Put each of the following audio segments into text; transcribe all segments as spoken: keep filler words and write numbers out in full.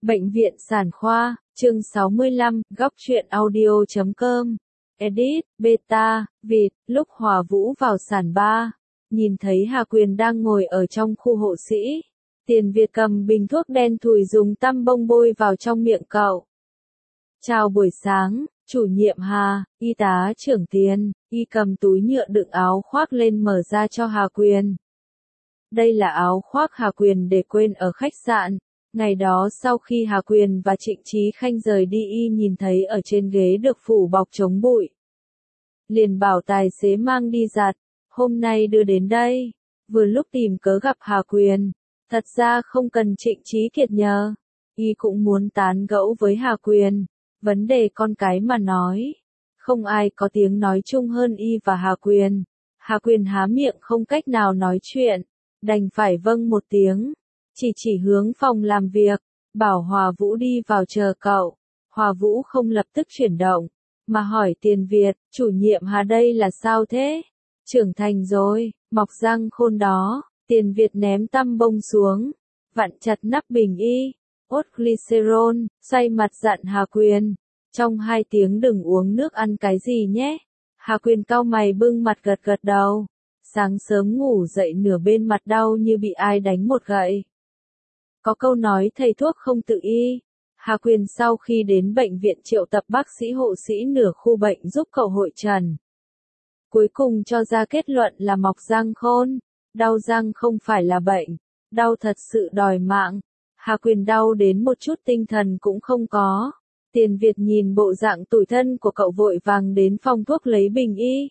Bệnh viện Sản khoa, chương sáu mươi lăm, góc truyện audio chấm com. Edit, beta, vịt, lúc Hòa Vũ vào sàn ba, nhìn thấy Hà Quyền đang ngồi ở trong khu hộ sĩ. Tiền Việt cầm bình thuốc đen thùi dùng tăm bông bôi vào trong miệng cậu. Chào buổi sáng, chủ nhiệm Hà, y tá trưởng Tiền, y cầm túi nhựa đựng áo khoác lên mở ra cho Hà Quyền. Đây là áo khoác Hà Quyền để quên ở khách sạn. Ngày đó sau khi Hà Quyền và Trịnh Chí Khanh rời đi y nhìn thấy ở trên ghế được phủ bọc chống bụi. Liền bảo tài xế mang đi giặt, hôm nay đưa đến đây, vừa lúc tìm cớ gặp Hà Quyền. Thật ra không cần Trịnh Chí Kiệt nhờ, y cũng muốn tán gẫu với Hà Quyền, vấn đề con cái mà nói. Không ai có tiếng nói chung hơn y và Hà Quyền. Hà Quyền há miệng không cách nào nói chuyện, đành phải vâng một tiếng. Chỉ chỉ hướng phòng làm việc, bảo Hòa Vũ đi vào chờ cậu. Hòa Vũ không lập tức chuyển động, mà hỏi Tiền Việt, chủ nhiệm Hà đây là sao thế? Trưởng thành rồi, mọc răng khôn đó. Tiền Việt ném tăm bông xuống, vặn chặt nắp bình y, ốt glycerol, xoay mặt dặn Hà Quyền. Trong hai tiếng đừng uống nước ăn cái gì nhé. Hà Quyền cau mày bưng mặt gật gật đầu. Sáng sớm ngủ dậy nửa bên mặt đau như bị ai đánh một gậy. Có câu nói thầy thuốc không tự y. Hà Quyền sau khi đến bệnh viện triệu tập bác sĩ hộ sĩ nửa khu bệnh giúp cậu hội trần. Cuối cùng cho ra kết luận là mọc răng khôn. Đau răng không phải là bệnh, đau thật sự đòi mạng. Hà Quyền đau đến một chút tinh thần cũng không có. Tiền Việt nhìn bộ dạng tủi thân của cậu vội vàng đến phòng thuốc lấy bình y.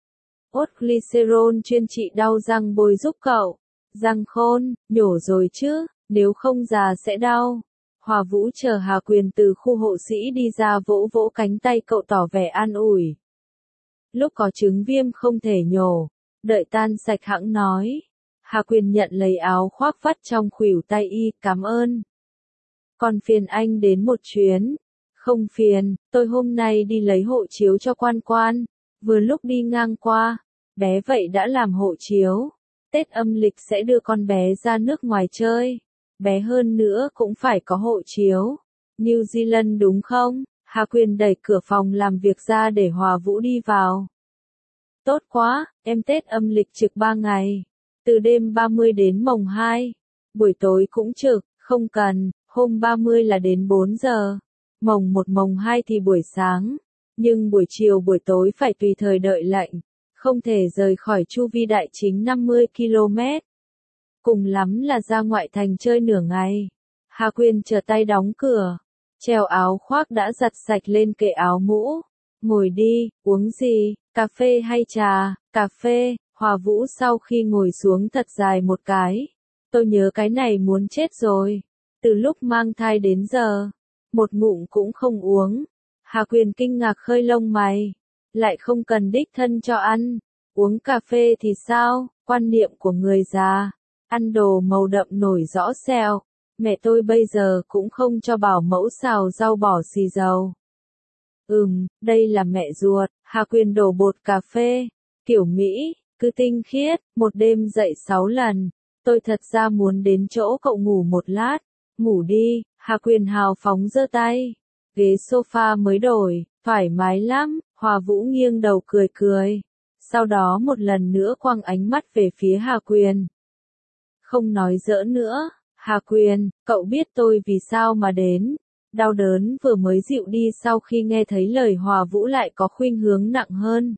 Ốt glycerol chuyên trị đau răng bôi giúp cậu. Răng khôn, nhổ rồi chứ, nếu không già sẽ đau. Hòa Vũ chờ Hà Quyền từ khu hộ sĩ đi ra vỗ vỗ cánh tay cậu tỏ vẻ an ủi. Lúc có chứng viêm không thể nhổ, đợi tan sạch hẵng nói. Hà Quyền nhận lấy áo khoác vắt trong khuỷu tay y, cảm ơn. Còn phiền anh đến một chuyến. Không phiền, tôi hôm nay đi lấy hộ chiếu cho Quan Quan. Vừa lúc đi ngang qua, bé vậy đã làm hộ chiếu. Tết âm lịch sẽ đưa con bé ra nước ngoài chơi. Bé hơn nữa cũng phải có hộ chiếu. New Zealand đúng không? Hà Quyền đẩy cửa phòng làm việc ra để Hòa Vũ đi vào. Tốt quá, em Tết âm lịch trực ba ngày. Từ đêm ba mươi đến mồng hai. Buổi tối cũng trực, không cần, hôm ba mươi là đến bốn giờ. Mồng một mồng hai thì buổi sáng. Nhưng buổi chiều buổi tối phải tùy thời đợi lệnh. Không thể rời khỏi chu vi đại chính năm mươi ki lô mét. Cùng lắm là ra ngoại thành chơi nửa ngày. Hà Quyền chờ tay đóng cửa. Treo áo khoác đã giặt sạch lên kệ áo mũ. Ngồi đi, uống gì, cà phê hay trà? Cà phê. Hòa Vũ sau khi ngồi xuống thật dài một cái. Tôi nhớ cái này muốn chết rồi. Từ lúc mang thai đến giờ, một ngụm cũng không uống. Hà Quyền kinh ngạc khơi lông mày. Lại không cần đích thân cho ăn. Uống cà phê thì sao? Quan niệm của người già. Ăn đồ màu đậm nổi rõ xeo. Mẹ tôi bây giờ cũng không cho bảo mẫu xào rau bỏ xì dầu. Ừm, đây là mẹ ruột. Hà Quyền đổ bột cà phê. Kiểu Mỹ, cứ tinh khiết, một đêm dậy sáu lần. Tôi thật ra muốn đến chỗ cậu ngủ một lát. Ngủ đi, Hà Quyền hào phóng giơ tay. Ghế sofa mới đổi, thoải mái lắm. Hòa Vũ nghiêng đầu cười cười. Sau đó một lần nữa quăng ánh mắt về phía Hà Quyền. Không nói giỡn nữa. Hà Quyền, cậu biết tôi vì sao mà đến. Đau đớn vừa mới dịu đi sau khi nghe thấy lời Hòa Vũ lại có khuynh hướng nặng hơn.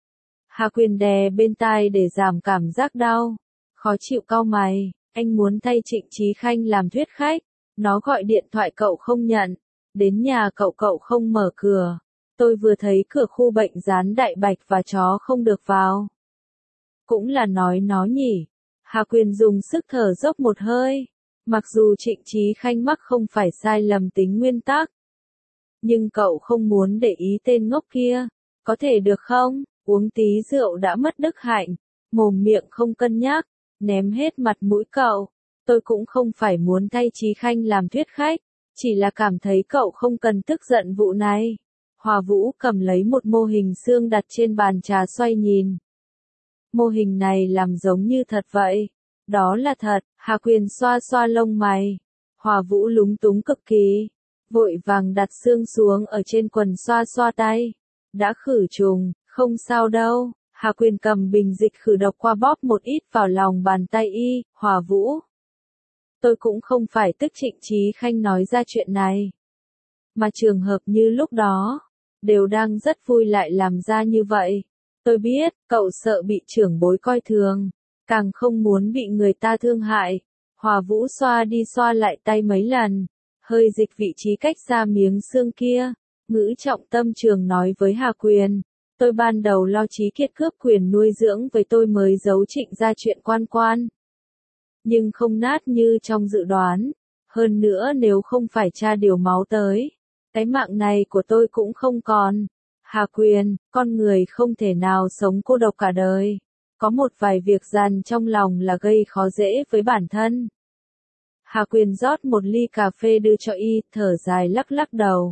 Hà Quyền đè bên tai để giảm cảm giác đau. Khó chịu cau mày, anh muốn thay Trịnh Chí Khanh làm thuyết khách. Nó gọi điện thoại cậu không nhận. Đến nhà cậu cậu không mở cửa. Tôi vừa thấy cửa khu bệnh dán đại bạch và chó không được vào. Cũng là nói nó nhỉ. Hà Quyền dùng sức thở dốc một hơi. Mặc dù Trịnh Chí Khanh mắc không phải sai lầm tính nguyên tắc. Nhưng cậu không muốn để ý tên ngốc kia. Có thể được không? Uống tí rượu đã mất đức hạnh. Mồm miệng không cân nhắc. Ném hết mặt mũi cậu. Tôi cũng không phải muốn thay Chí Khanh làm thuyết khách. Chỉ là cảm thấy cậu không cần tức giận vụ này. Hòa Vũ cầm lấy một mô hình xương đặt trên bàn trà xoay nhìn. Mô hình này làm giống như thật vậy. Đó là thật. Hà Quyền xoa xoa lông mày. Hòa Vũ lúng túng cực kỳ, vội vàng đặt xương xuống ở trên quần xoa xoa tay. Đã khử trùng, không sao đâu. Hà Quyền cầm bình dịch khử độc qua bóp một ít vào lòng bàn tay y, Hòa Vũ. Tôi cũng không phải tức Trịnh Chí Khanh nói ra chuyện này. Mà trường hợp như lúc đó, đều đang rất vui lại làm ra như vậy. Tôi biết, cậu sợ bị trưởng bối coi thường, càng không muốn bị người ta thương hại. Hòa Vũ xoa đi xoa lại tay mấy lần, hơi dịch vị trí cách ra miếng xương kia, ngữ trọng tâm trường nói với Hà Quyền. Tôi ban đầu lo Chí Kiệt cướp quyền nuôi dưỡng với tôi mới giấu Trịnh ra chuyện quan quan. Nhưng không nát như trong dự đoán. Hơn nữa nếu không phải cha điều máu tới, cái mạng này của tôi cũng không còn. Hà Quyền, con người không thể nào sống cô độc cả đời. Có một vài việc dằn trong lòng là gây khó dễ với bản thân. Hà Quyền rót một ly cà phê đưa cho y, thở dài lắc lắc đầu.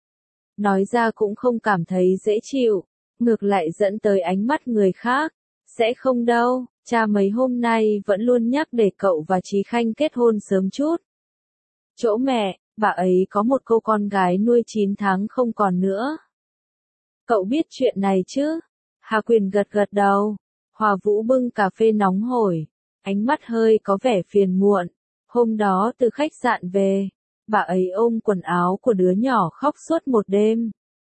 Nói ra cũng không cảm thấy dễ chịu, ngược lại dẫn tới ánh mắt người khác. Sẽ không đâu, cha mấy hôm nay vẫn luôn nhắc để cậu và Chí Khanh kết hôn sớm chút. Chỗ mẹ, bà ấy có một cô con gái nuôi chín tháng không còn nữa. Cậu biết chuyện này chứ? Hà Quyền gật gật đầu. Hòa Vũ bưng cà phê nóng hổi, ánh mắt hơi có vẻ phiền muộn. Hôm đó từ khách sạn về, bà ấy ôm quần áo của đứa nhỏ khóc suốt một đêm.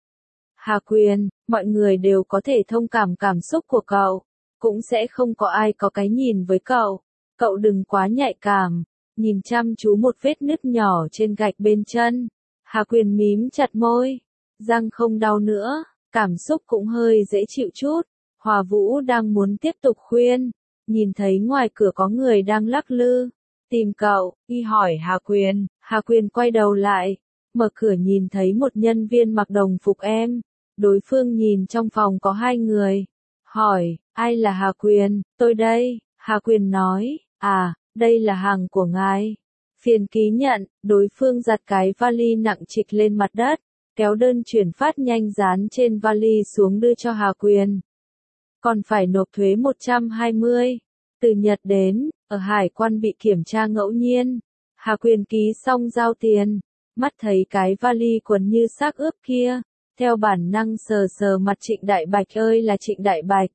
Hà Quyền, mọi người đều có thể thông cảm cảm xúc của cậu, cũng sẽ không có ai có cái nhìn với cậu. Cậu đừng quá nhạy cảm, nhìn chăm chú một vết nứt nhỏ trên gạch bên chân. Hà Quyền mím chặt môi, răng không đau nữa, cảm xúc cũng hơi dễ chịu chút. Hòa Vũ đang muốn tiếp tục khuyên, nhìn thấy ngoài cửa có người đang lắc lư. Tìm cậu, y hỏi Hà Quyền. Hà Quyền quay đầu lại, mở cửa nhìn thấy một nhân viên mặc đồng phục em. Đối phương nhìn trong phòng có hai người. Hỏi, ai là Hà Quyền? Tôi đây. Hà Quyền nói, à, đây là hàng của ngài. Phiền ký nhận. Đối phương giặt cái vali nặng trịch lên mặt đất, kéo đơn chuyển phát nhanh dán trên vali xuống đưa cho Hà Quyền. Còn phải nộp thuế một trăm hai mươi. Từ Nhật đến, ở hải quan bị kiểm tra ngẫu nhiên. Hà Quyền ký xong giao tiền, mắt thấy cái vali quần như xác ướp kia, theo bản năng sờ sờ mặt Trịnh Đại Bạch. Ơi là Trịnh Đại Bạch,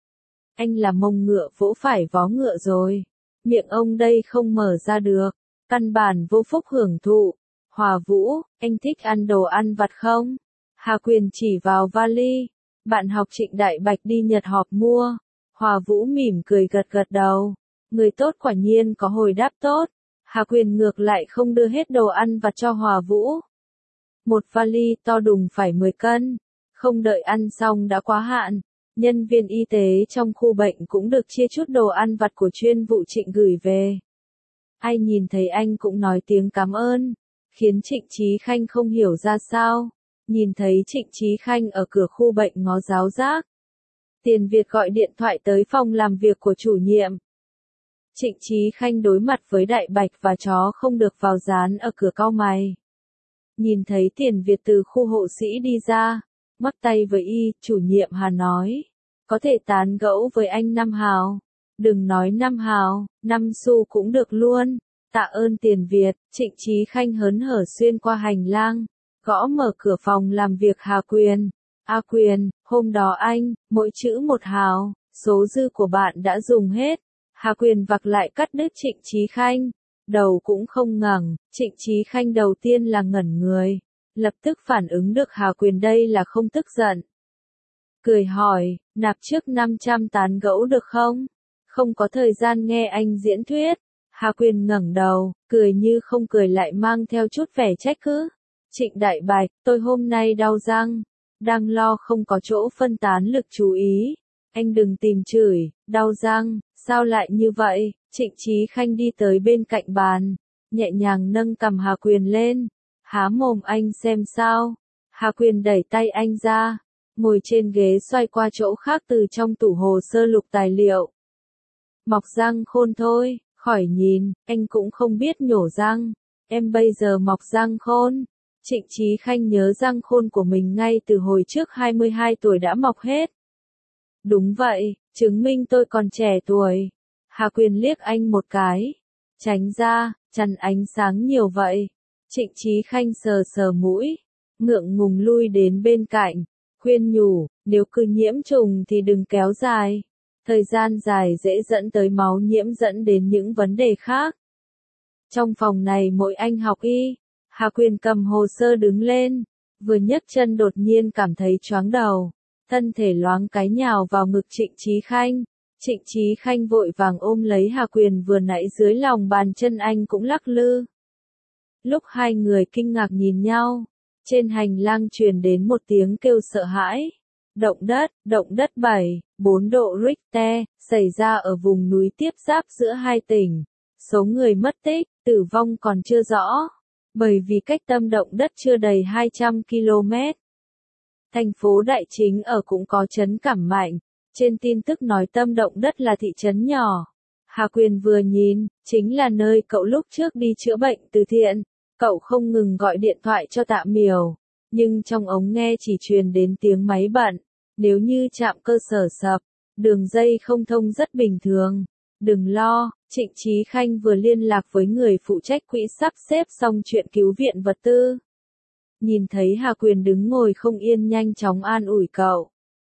anh là mông ngựa vỗ phải vó ngựa rồi, miệng ông đây không mở ra được, căn bản vô phúc hưởng thụ. Hòa Vũ, anh thích ăn đồ ăn vặt không? Hà Quyền chỉ vào vali, bạn học Trịnh Đại Bạch đi Nhật họp mua. Hòa Vũ mỉm cười gật gật đầu, người tốt quả nhiên có hồi đáp tốt. Hà Quyền ngược lại không đưa hết đồ ăn vặt cho Hòa Vũ. Một vali to đùng phải mười cân, không đợi ăn xong đã quá hạn. Nhân viên y tế trong khu bệnh cũng được chia chút đồ ăn vặt của chuyên vụ Trịnh gửi về. Ai nhìn thấy anh cũng nói tiếng cảm ơn, khiến Trịnh Chí Khanh không hiểu ra sao. Nhìn thấy Trịnh Chí Khanh ở cửa khu bệnh ngó giáo giác. Tiền Việt gọi điện thoại tới phòng làm việc của chủ nhiệm. Trịnh Chí Khanh đối mặt với Đại Bạch và chó không được vào dán ở cửa cau mày. Nhìn thấy Tiền Việt từ khu hộ sĩ đi ra, ngoắc tay với y, chủ nhiệm Hà nói, có thể tán gẫu với anh năm hào. Đừng nói năm hào, năm xu cũng được luôn. Tạ ơn Tiền Việt. Trịnh Chí Khanh hớn hở xuyên qua hành lang, gõ mở cửa phòng làm việc Hà Quyền. A Quyền, hôm đó anh, mỗi chữ một hào, số dư của bạn đã dùng hết. Hà Quyền vặc lại cắt đứt Trịnh Chí Khanh, đầu cũng không ngẩng. Trịnh Chí Khanh đầu tiên là ngẩn người, lập tức phản ứng được Hà Quyền đây là không tức giận. Cười hỏi, nạp trước năm trăm tán gẫu được không? Không có thời gian nghe anh diễn thuyết. Hà Quyền ngẩng đầu, cười như không cười lại mang theo chút vẻ trách cứ. Trịnh Đại Bạch, tôi hôm nay đau răng, đang lo không có chỗ phân tán lực chú ý. Anh đừng tìm chửi, đau răng, sao lại như vậy? Trịnh Chí Khanh đi tới bên cạnh bàn, nhẹ nhàng nâng cằm Hà Quyền lên. Há mồm anh xem sao? Hà Quyền đẩy tay anh ra, ngồi trên ghế xoay qua chỗ khác từ trong tủ hồ sơ lục tài liệu. Mọc răng khôn thôi, khỏi nhìn, anh cũng không biết nhổ răng. Em bây giờ mọc răng khôn. Trịnh Chí Khanh nhớ răng khôn của mình ngay từ hồi trước hai mươi hai tuổi đã mọc hết. Đúng vậy, chứng minh tôi còn trẻ tuổi. Hà Quyền liếc anh một cái. Tránh ra, chắn ánh sáng nhiều vậy. Trịnh Chí Khanh sờ sờ mũi, ngượng ngùng lui đến bên cạnh, khuyên nhủ, nếu cứ nhiễm trùng thì đừng kéo dài. Thời gian dài dễ dẫn tới máu nhiễm dẫn đến những vấn đề khác. Trong phòng này mỗi anh học y, Hà Quyền cầm hồ sơ đứng lên, vừa nhấc chân đột nhiên cảm thấy choáng đầu, thân thể loáng cái nhào vào ngực Trịnh Chí Khanh. Trịnh Chí Khanh vội vàng ôm lấy Hà Quyền vừa nãy dưới lòng bàn chân anh cũng lắc lư. Lúc hai người kinh ngạc nhìn nhau, trên hành lang truyền đến một tiếng kêu sợ hãi. Động đất, động đất bảy, bốn độ Richter, xảy ra ở vùng núi tiếp giáp giữa hai tỉnh. Số người mất tích, tử vong còn chưa rõ, bởi vì cách tâm động đất chưa đầy hai trăm ki lô mét. Thành phố Đại Chính ở cũng có chấn cảm mạnh, trên tin tức nói tâm động đất là thị trấn nhỏ. Hà Quyền vừa nhìn, chính là nơi cậu lúc trước đi chữa bệnh từ thiện. Cậu không ngừng gọi điện thoại cho Tạ Miểu, nhưng trong ống nghe chỉ truyền đến tiếng máy bận. Nếu như trạm cơ sở sập, đường dây không thông rất bình thường. Đừng lo, Trịnh Chí Khanh vừa liên lạc với người phụ trách quỹ sắp xếp xong chuyện cứu viện vật tư. Nhìn thấy Hà Quyền đứng ngồi không yên nhanh chóng an ủi cậu.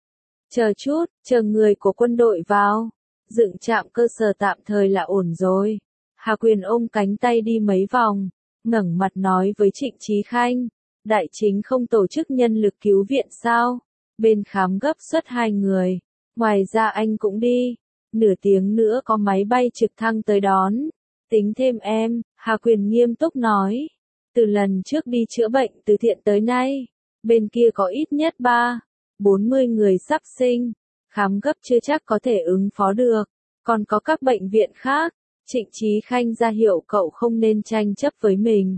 Chờ chút, chờ người của quân đội vào. Dựng trạm cơ sở tạm thời là ổn rồi. Hà Quyền ôm cánh tay đi mấy vòng, ngẩng mặt nói với Trịnh Chí Khanh. Đại Chính không tổ chức nhân lực cứu viện sao? Bên khám gấp xuất hai người. Ngoài ra anh cũng đi. Nửa tiếng nữa có máy bay trực thăng tới đón. Tính thêm em, Hà Quyền nghiêm túc nói. Từ lần trước đi chữa bệnh từ thiện tới nay, bên kia có ít nhất ba, bốn mươi người sắp sinh. Khám gấp chưa chắc có thể ứng phó được. Còn có các bệnh viện khác. Trịnh Chí Khanh ra hiệu cậu không nên tranh chấp với mình.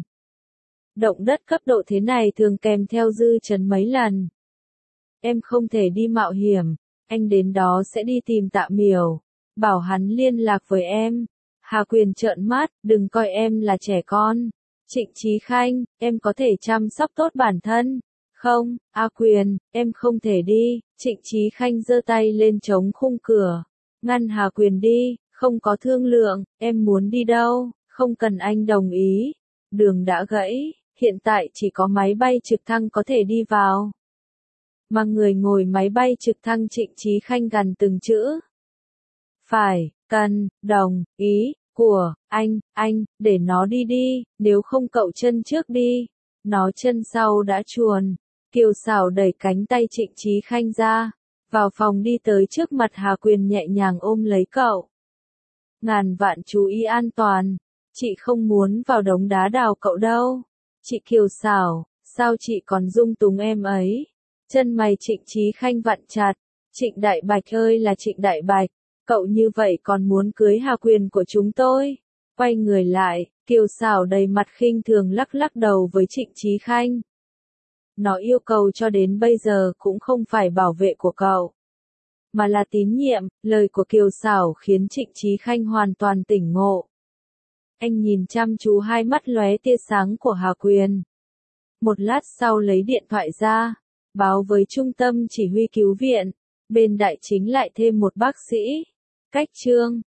Động đất cấp độ thế này thường kèm theo dư chấn mấy lần. Em không thể đi mạo hiểm, anh đến đó sẽ đi tìm Tạ Miểu, bảo hắn liên lạc với em. Hà Quyền trợn mắt, đừng coi em là trẻ con. Trịnh Chí Khanh, em có thể chăm sóc tốt bản thân. Không, A Quyền, em không thể đi. Trịnh Chí Khanh giơ tay lên chống khung cửa, ngăn Hà Quyền đi. Không có thương lượng, em muốn đi đâu, không cần anh đồng ý. Đường đã gãy, hiện tại chỉ có máy bay trực thăng có thể đi vào. Mà người ngồi máy bay trực thăng Trịnh Chí Khanh gằn từng chữ. Phải, cần, đồng, ý, của, anh, anh, để nó đi đi, nếu không cậu chân trước đi. Nó chân sau đã chuồn. Kiều Xảo đẩy cánh tay Trịnh Chí Khanh ra, vào phòng đi tới trước mặt Hà Quyền nhẹ nhàng ôm lấy cậu. Ngàn vạn chú ý an toàn, chị không muốn vào đống đá đào cậu đâu. Chị Kiều Xảo, sao chị còn dung túng em ấy? Chân mày Trịnh Chí Khanh vặn chặt. Trịnh Đại Bạch ơi là Trịnh Đại Bạch, cậu như vậy còn muốn cưới Hà Quyền của chúng tôi? Quay người lại, Kiều Xảo đầy mặt khinh thường lắc lắc đầu với Trịnh Chí Khanh. Nó yêu cầu cho đến bây giờ cũng không phải bảo vệ của cậu, mà là tín nhiệm. Lời của Kiều Xảo khiến Trịnh Chí Khanh hoàn toàn tỉnh ngộ. Anh nhìn chăm chú hai mắt lóe tia sáng của Hà Quyền. Một lát sau lấy điện thoại ra, báo với trung tâm chỉ huy cứu viện. Bên Đại Chính lại thêm một bác sĩ. Cách chương